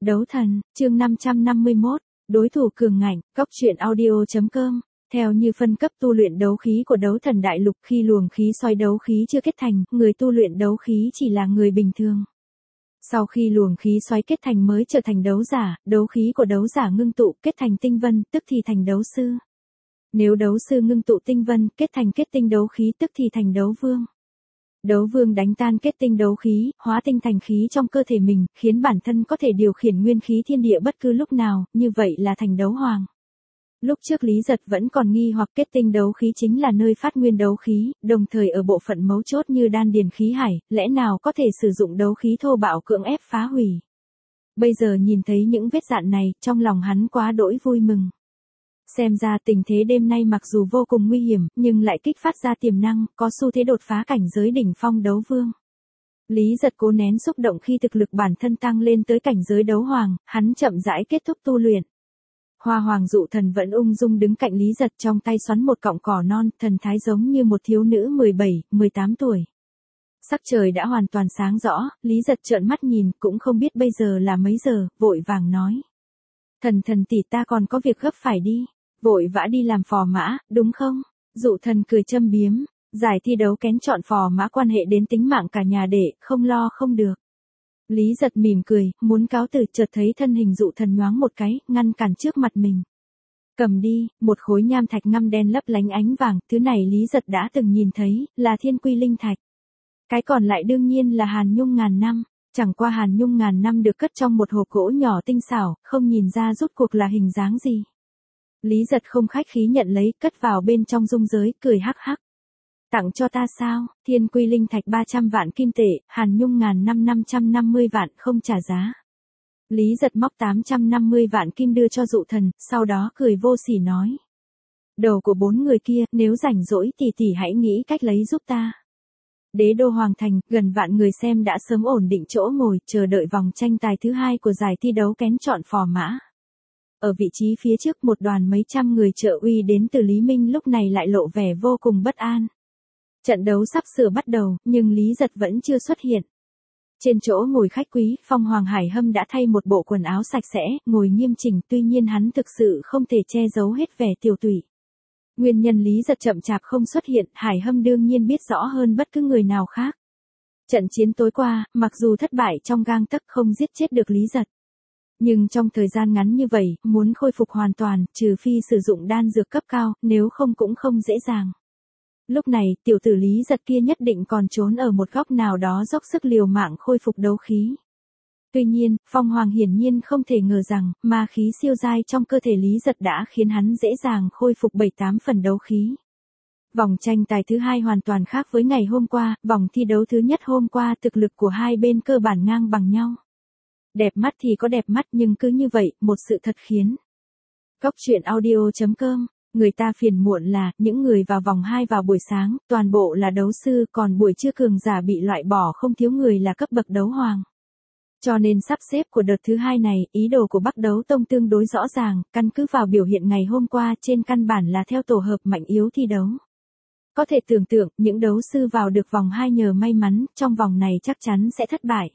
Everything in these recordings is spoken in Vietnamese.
Đấu thần, chương 551, đối thủ cường ngạnh, góc truyện audio.com. Theo như phân cấp tu luyện đấu khí của đấu thần đại lục, khi luồng khí soi đấu khí chưa kết thành, người tu luyện đấu khí chỉ là người bình thường. Sau khi luồng khí xoáy kết thành mới trở thành đấu giả, đấu khí của đấu giả ngưng tụ kết thành tinh vân, tức thì thành đấu sư. Nếu đấu sư ngưng tụ tinh vân, kết thành kết tinh đấu khí, tức thì thành đấu vương. Đấu vương đánh tan kết tinh đấu khí, hóa tinh thành khí trong cơ thể mình, khiến bản thân có thể điều khiển nguyên khí thiên địa bất cứ lúc nào, như vậy là thành đấu hoàng. Lúc trước Lý Giật vẫn còn nghi hoặc kết tinh đấu khí chính là nơi phát nguyên đấu khí, đồng thời ở bộ phận mấu chốt như đan điền khí hải, lẽ nào có thể sử dụng đấu khí thô bạo cưỡng ép phá hủy. Bây giờ nhìn thấy những vết dạn này, trong lòng hắn quá đỗi vui mừng. Xem ra tình thế đêm nay mặc dù vô cùng nguy hiểm, nhưng lại kích phát ra tiềm năng, có xu thế đột phá cảnh giới đỉnh phong đấu vương. Lý Giật cố nén xúc động khi thực lực bản thân tăng lên tới cảnh giới đấu hoàng, hắn chậm rãi kết thúc tu luyện. Hoa Hoàng Dụ Thần vẫn ung dung đứng cạnh Lý Giật, trong tay xoắn một cọng cỏ non, thần thái giống như một thiếu nữ 17, 18 tuổi. Sắc trời đã hoàn toàn sáng rõ, Lý Giật trợn mắt nhìn, cũng không biết bây giờ là mấy giờ, vội vàng nói. Thần tỷ, ta còn có việc gấp phải đi, vội vã đi làm phò mã, đúng không? Dụ Thần cười châm biếm, giải thi đấu kén chọn phò mã quan hệ đến tính mạng cả nhà đệ, không lo không được. Lý Giật mỉm cười, muốn cáo từ, chợt thấy thân hình Dụ Thần nhoáng một cái, ngăn cản trước mặt mình. Cầm đi, một khối nham thạch ngăm đen lấp lánh ánh vàng, thứ này Lý Giật đã từng nhìn thấy, là thiên quy linh thạch. Cái còn lại đương nhiên là hàn nhung ngàn năm, chẳng qua hàn nhung ngàn năm được cất trong một hộp gỗ nhỏ tinh xảo, không nhìn ra rốt cuộc là hình dáng gì. Lý Giật không khách khí nhận lấy, cất vào bên trong dung giới, cười hắc hắc. Tặng cho ta sao? Thiên quy linh thạch 300 vạn kim tệ, hàn nhung ngàn năm 550 vạn, không trả giá. Lý Giật móc 850 vạn kim đưa cho Dụ Thần, sau đó cười vô sỉ nói. Đầu của 4 người kia, nếu rảnh rỗi tỷ hãy nghĩ cách lấy giúp ta. Đế đô Hoàng Thành, gần vạn người xem đã sớm ổn định chỗ ngồi, chờ đợi vòng tranh tài thứ 2 của giải thi đấu kén chọn phò mã. Ở vị trí phía trước, một đoàn mấy trăm người trợ uy đến từ Lý Minh lúc này lại lộ vẻ vô cùng bất an. Trận đấu sắp sửa bắt đầu, nhưng Lý Giật vẫn chưa xuất hiện. Trên chỗ ngồi khách quý, Phong Hoàng Hải Hâm đã thay một bộ quần áo sạch sẽ, ngồi nghiêm chỉnh, tuy nhiên hắn thực sự không thể che giấu hết vẻ tiều tụy. Nguyên nhân Lý Giật chậm chạp không xuất hiện, Hải Hâm đương nhiên biết rõ hơn bất cứ người nào khác. Trận chiến tối qua, mặc dù thất bại trong gang tấc, không giết chết được Lý Giật. Nhưng trong thời gian ngắn như vậy, muốn khôi phục hoàn toàn, trừ phi sử dụng đan dược cấp cao, nếu không cũng không dễ dàng. Lúc này, tiểu tử Lý Giật kia nhất định còn trốn ở một góc nào đó dốc sức liều mạng khôi phục đấu khí. Tuy nhiên, Phong Hoàng hiển nhiên không thể ngờ rằng, ma khí siêu dai trong cơ thể Lý Giật đã khiến hắn dễ dàng khôi phục 7-8 phần đấu khí. Vòng tranh tài thứ 2 hoàn toàn khác với ngày hôm qua, vòng thi đấu thứ nhất hôm qua thực lực của hai bên cơ bản ngang bằng nhau. Đẹp mắt thì có đẹp mắt, nhưng cứ như vậy, một sự thật khiến. Góc truyện audio.com. Người ta phiền muộn là, những người vào vòng 2 vào buổi sáng, toàn bộ là đấu sư, còn buổi trưa cường giả bị loại bỏ, không thiếu người là cấp bậc đấu hoàng. Cho nên sắp xếp của đợt thứ 2 này, ý đồ của Bắc Đấu Tông tương đối rõ ràng, căn cứ vào biểu hiện ngày hôm qua, trên căn bản là theo tổ hợp mạnh yếu thi đấu. Có thể tưởng tượng, những đấu sư vào được vòng 2 nhờ may mắn, trong vòng này chắc chắn sẽ thất bại.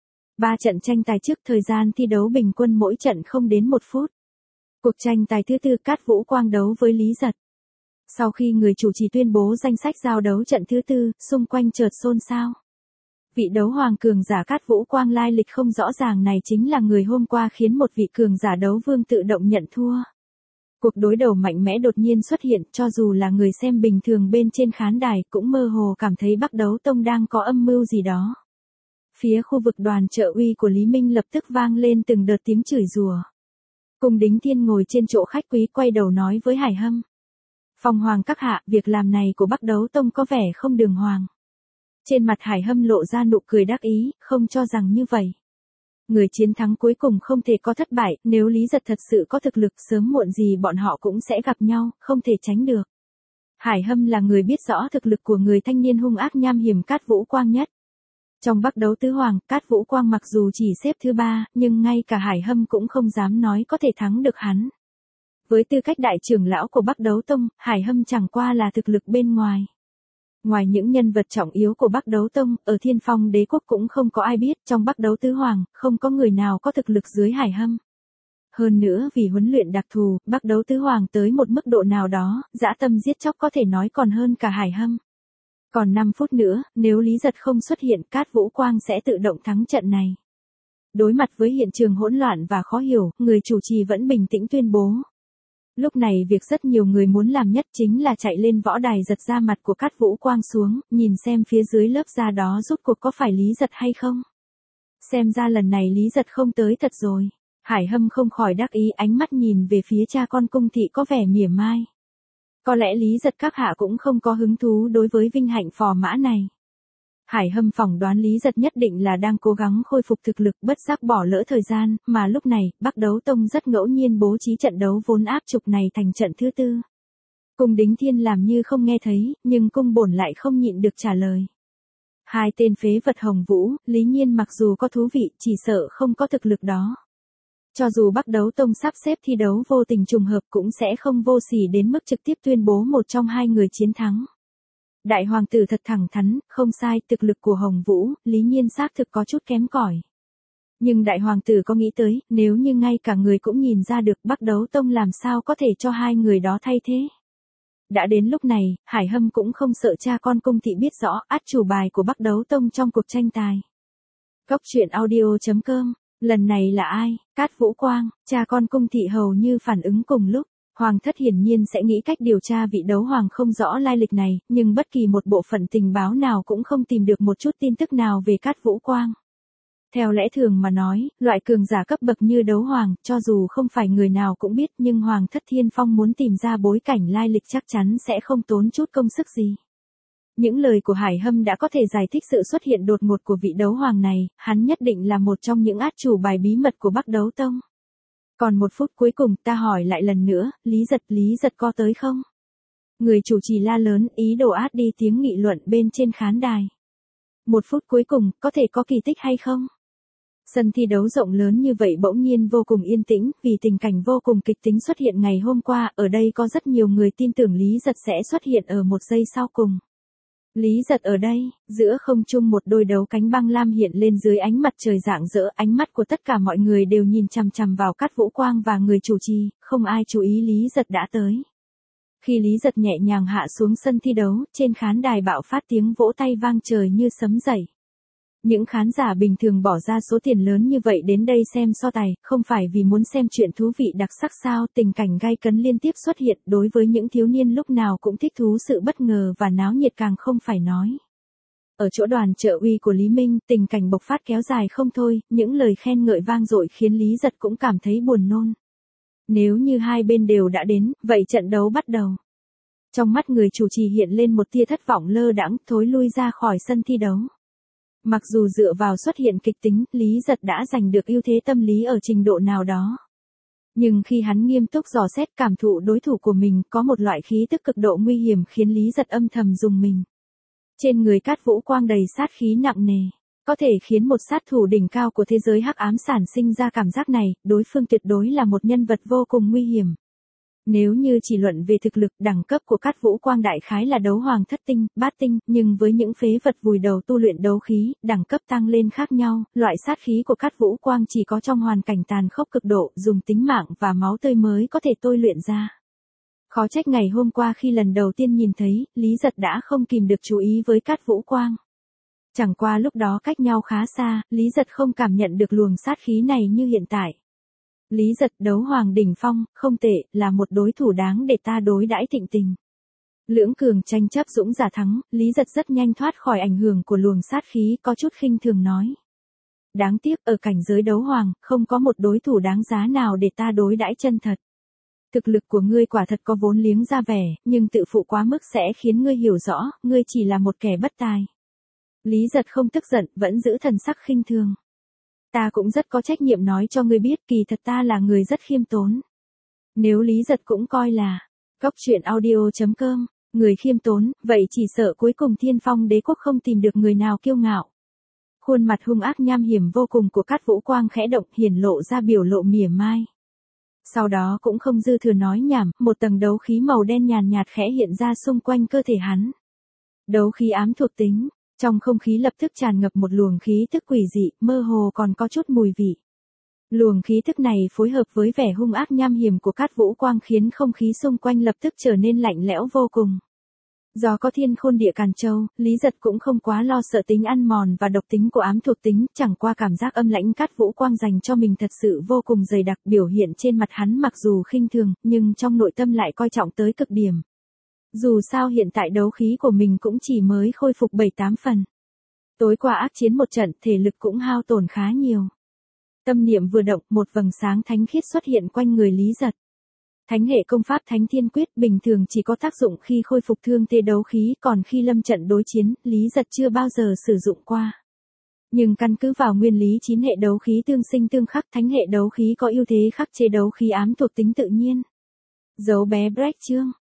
3 trận tranh tài trước, thời gian thi đấu bình quân mỗi trận không đến 1 phút. Cuộc tranh tài thứ 4, Cát Vũ Quang đấu với Lý Giật. Sau khi người chủ trì tuyên bố danh sách giao đấu trận thứ 4, xung quanh chợt xôn xao. Vị đấu hoàng cường giả Cát Vũ Quang lai lịch không rõ ràng này chính là người hôm qua khiến một vị cường giả đấu vương tự động nhận thua. Cuộc đối đầu mạnh mẽ đột nhiên xuất hiện, cho dù là người xem bình thường bên trên khán đài cũng mơ hồ cảm thấy Bắc Đấu Tông đang có âm mưu gì đó. Phía khu vực đoàn trợ uy của Lý Minh lập tức vang lên từng đợt tiếng chửi rủa. Cung Đính Thiên ngồi trên chỗ khách quý quay đầu nói với Hải Hâm. Phong Hoàng các hạ, việc làm này của Bắc Đấu Tông có vẻ không đường hoàng. Trên mặt Hải Hâm lộ ra nụ cười đắc ý, không cho rằng như vậy. Người chiến thắng cuối cùng không thể có thất bại, nếu Lý Giật thật sự có thực lực, sớm muộn gì bọn họ cũng sẽ gặp nhau, không thể tránh được. Hải Hâm là người biết rõ thực lực của người thanh niên hung ác nham hiểm Cát Vũ Quang nhất. Trong Bắc Đấu tứ hoàng, Cát Vũ Quang mặc dù chỉ xếp thứ 3, nhưng ngay cả Hải Hâm cũng không dám nói có thể thắng được hắn. Với tư cách đại trưởng lão của Bắc Đấu Tông, Hải Hâm chẳng qua là thực lực bên ngoài. Ngoài những nhân vật trọng yếu của Bắc Đấu Tông, ở Thiên Phong Đế Quốc cũng không có ai biết, trong Bắc Đấu Tứ Hoàng, không có người nào có thực lực dưới Hải Hâm. Hơn nữa vì huấn luyện đặc thù, Bắc Đấu Tứ Hoàng tới một mức độ nào đó, dã tâm giết chóc có thể nói còn hơn cả Hải Hâm. Còn 5 phút nữa, nếu Lý Giật không xuất hiện, Cát Vũ Quang sẽ tự động thắng trận này. Đối mặt với hiện trường hỗn loạn và khó hiểu, người chủ trì vẫn bình tĩnh tuyên bố. Lúc này việc rất nhiều người muốn làm nhất chính là chạy lên võ đài giật da mặt của Cát Vũ Quang xuống, nhìn xem phía dưới lớp da đó rốt cuộc có phải Lý Giật hay không. Xem ra lần này Lý Giật không tới thật rồi. Hải Hâm không khỏi đắc ý, ánh mắt nhìn về phía cha con cung thị có vẻ mỉa mai. Có lẽ Lý Giật các hạ cũng không có hứng thú đối với vinh hạnh phò mã này. Hải Hâm phỏng đoán Lý Giật nhất định là đang cố gắng khôi phục thực lực, bất giác bỏ lỡ thời gian, mà lúc này, Bắc Đấu Tông rất ngẫu nhiên bố trí trận đấu vốn áp trục này thành trận thứ 4. Cung Đính Thiên làm như không nghe thấy, nhưng cung bổn lại không nhịn được trả lời. Hai tên phế vật Hồng Vũ, Lý Nhiên mặc dù có thú vị, chỉ sợ không có thực lực đó. Cho dù Bắc Đấu Tông sắp xếp thi đấu vô tình trùng hợp cũng sẽ không vô sỉ đến mức trực tiếp tuyên bố một trong hai người chiến thắng. Đại hoàng tử thật thẳng thắn, không sai, thực lực của Hồng Vũ, Lý Nhiên xác thực có chút kém cỏi. Nhưng đại hoàng tử có nghĩ tới, nếu như ngay cả người cũng nhìn ra được Bắc Đấu Tông làm sao có thể cho hai người đó thay thế. Đã đến lúc này, Hải Hâm cũng không sợ cha con cung thị biết rõ át chủ bài của Bắc Đấu Tông trong cuộc tranh tài. Góc truyện audio.com, lần này là ai? Cát Vũ Quang, cha con cung thị hầu như phản ứng cùng lúc. Hoàng thất hiển nhiên sẽ nghĩ cách điều tra vị đấu hoàng không rõ lai lịch này, nhưng bất kỳ một bộ phận tình báo nào cũng không tìm được một chút tin tức nào về Cát Vũ Quang. Theo lẽ thường mà nói, loại cường giả cấp bậc như đấu hoàng, cho dù không phải người nào cũng biết, nhưng Hoàng thất Thiên Phong muốn tìm ra bối cảnh lai lịch chắc chắn sẽ không tốn chút công sức gì. Những lời của Hải Hâm đã có thể giải thích sự xuất hiện đột ngột của vị đấu hoàng này, hắn nhất định là một trong những át chủ bài bí mật của Bắc Đấu Tông. Còn 1 phút cuối cùng, ta hỏi lại lần nữa, Lý Giật có tới không? Người chủ trì la lớn, ý đồ át đi tiếng nghị luận bên trên khán đài. 1 phút cuối cùng, có thể có kỳ tích hay không? Sân thi đấu rộng lớn như vậy bỗng nhiên vô cùng yên tĩnh, vì tình cảnh vô cùng kịch tính xuất hiện ngày hôm qua, ở đây có rất nhiều người tin tưởng Lý Giật sẽ xuất hiện ở một giây sau cùng. Lý Giật ở đây, giữa không trung một đôi đấu cánh băng lam hiện lên dưới ánh mặt trời rạng rỡ, ánh mắt của tất cả mọi người đều nhìn chằm chằm vào Cát Vũ Quang và người chủ trì, không ai chú ý Lý Giật đã tới. Khi Lý Giật nhẹ nhàng hạ xuống sân thi đấu, trên khán đài bạo phát tiếng vỗ tay vang trời như sấm dậy. Những khán giả bình thường bỏ ra số tiền lớn như vậy đến đây xem so tài, không phải vì muốn xem chuyện thú vị đặc sắc sao, tình cảnh gay cấn liên tiếp xuất hiện, đối với những thiếu niên lúc nào cũng thích thú sự bất ngờ và náo nhiệt càng không phải nói. Ở chỗ đoàn trợ uy của Lý Minh, tình cảnh bộc phát kéo dài không thôi, những lời khen ngợi vang dội khiến Lý Giật cũng cảm thấy buồn nôn. Nếu như hai bên đều đã đến, vậy trận đấu bắt đầu. Trong mắt người chủ trì hiện lên một tia thất vọng lơ đãng, thối lui ra khỏi sân thi đấu. Mặc dù dựa vào xuất hiện kịch tính, Lý Giật đã giành được ưu thế tâm lý ở trình độ nào đó. Nhưng khi hắn nghiêm túc dò xét cảm thụ đối thủ của mình, có một loại khí tức cực độ nguy hiểm khiến Lý Giật âm thầm rùng mình. Trên người Cát Vũ Quang đầy sát khí nặng nề, có thể khiến một sát thủ đỉnh cao của thế giới hắc ám sản sinh ra cảm giác này, đối phương tuyệt đối là một nhân vật vô cùng nguy hiểm. Nếu như chỉ luận về thực lực, đẳng cấp của Cát Vũ Quang đại khái là đấu hoàng thất tinh, bát tinh, nhưng với những phế vật vùi đầu tu luyện đấu khí, đẳng cấp tăng lên khác nhau, loại sát khí của Cát Vũ Quang chỉ có trong hoàn cảnh tàn khốc cực độ, dùng tính mạng và máu tươi mới có thể tôi luyện ra. Khó trách ngày hôm qua khi lần đầu tiên nhìn thấy, Lý Giật đã không kìm được chú ý với Cát Vũ Quang. Chẳng qua lúc đó cách nhau khá xa, Lý Giật không cảm nhận được luồng sát khí này như hiện tại. Lý Giật đấu hoàng đỉnh phong, không tệ, là một đối thủ đáng để ta đối đãi thịnh tình. Lưỡng cường tranh chấp dũng giả thắng, Lý Giật rất nhanh thoát khỏi ảnh hưởng của luồng sát khí, có chút khinh thường nói. Đáng tiếc, ở cảnh giới đấu hoàng, không có một đối thủ đáng giá nào để ta đối đãi chân thật. Thực lực của ngươi quả thật có vốn liếng ra vẻ, nhưng tự phụ quá mức sẽ khiến ngươi hiểu rõ, ngươi chỉ là một kẻ bất tài. Lý Giật không tức giận, vẫn giữ thần sắc khinh thường. Ta cũng rất có trách nhiệm nói cho ngươi biết, kỳ thật ta là người rất khiêm tốn. Nếu Lý Giật cũng coi là góc truyện audio.com, người khiêm tốn, vậy chỉ sợ cuối cùng Thiên Phong Đế Quốc không tìm được người nào kiêu ngạo. Khuôn mặt hung ác nham hiểm vô cùng của Cát Vũ Quang khẽ động, hiển lộ ra biểu lộ mỉa mai. Sau đó cũng không dư thừa nói nhảm, một tầng đấu khí màu đen nhàn nhạt khẽ hiện ra xung quanh cơ thể hắn. Đấu khí ám thuộc tính, trong không khí lập tức tràn ngập một luồng khí tức quỷ dị, mơ hồ còn có chút mùi vị. Luồng khí tức này phối hợp với vẻ hung ác nham hiểm của Cát Vũ Quang khiến không khí xung quanh lập tức trở nên lạnh lẽo vô cùng. Do có thiên khôn địa càn châu, Lý Giật cũng không quá lo sợ tính ăn mòn và độc tính của ám thuộc tính, chẳng qua cảm giác âm lãnh Cát Vũ Quang dành cho mình thật sự vô cùng dày đặc, biểu hiện trên mặt hắn mặc dù khinh thường, nhưng trong nội tâm lại coi trọng tới cực điểm. Dù sao hiện tại đấu khí của mình cũng chỉ mới khôi phục 7-8 phần. Tối qua ác chiến một trận, thể lực cũng hao tổn khá nhiều. Tâm niệm vừa động, một vầng sáng thánh khiết xuất hiện quanh người Lý Giật. Thánh hệ công pháp Thánh Thiên Quyết bình thường chỉ có tác dụng khi khôi phục thương tê đấu khí, còn khi lâm trận đối chiến, Lý Giật chưa bao giờ sử dụng qua. Nhưng căn cứ vào nguyên lý 9 hệ đấu khí tương sinh tương khắc, thánh hệ đấu khí có ưu thế khắc chế đấu khí ám thuộc tính tự nhiên. Dấu bé Break chương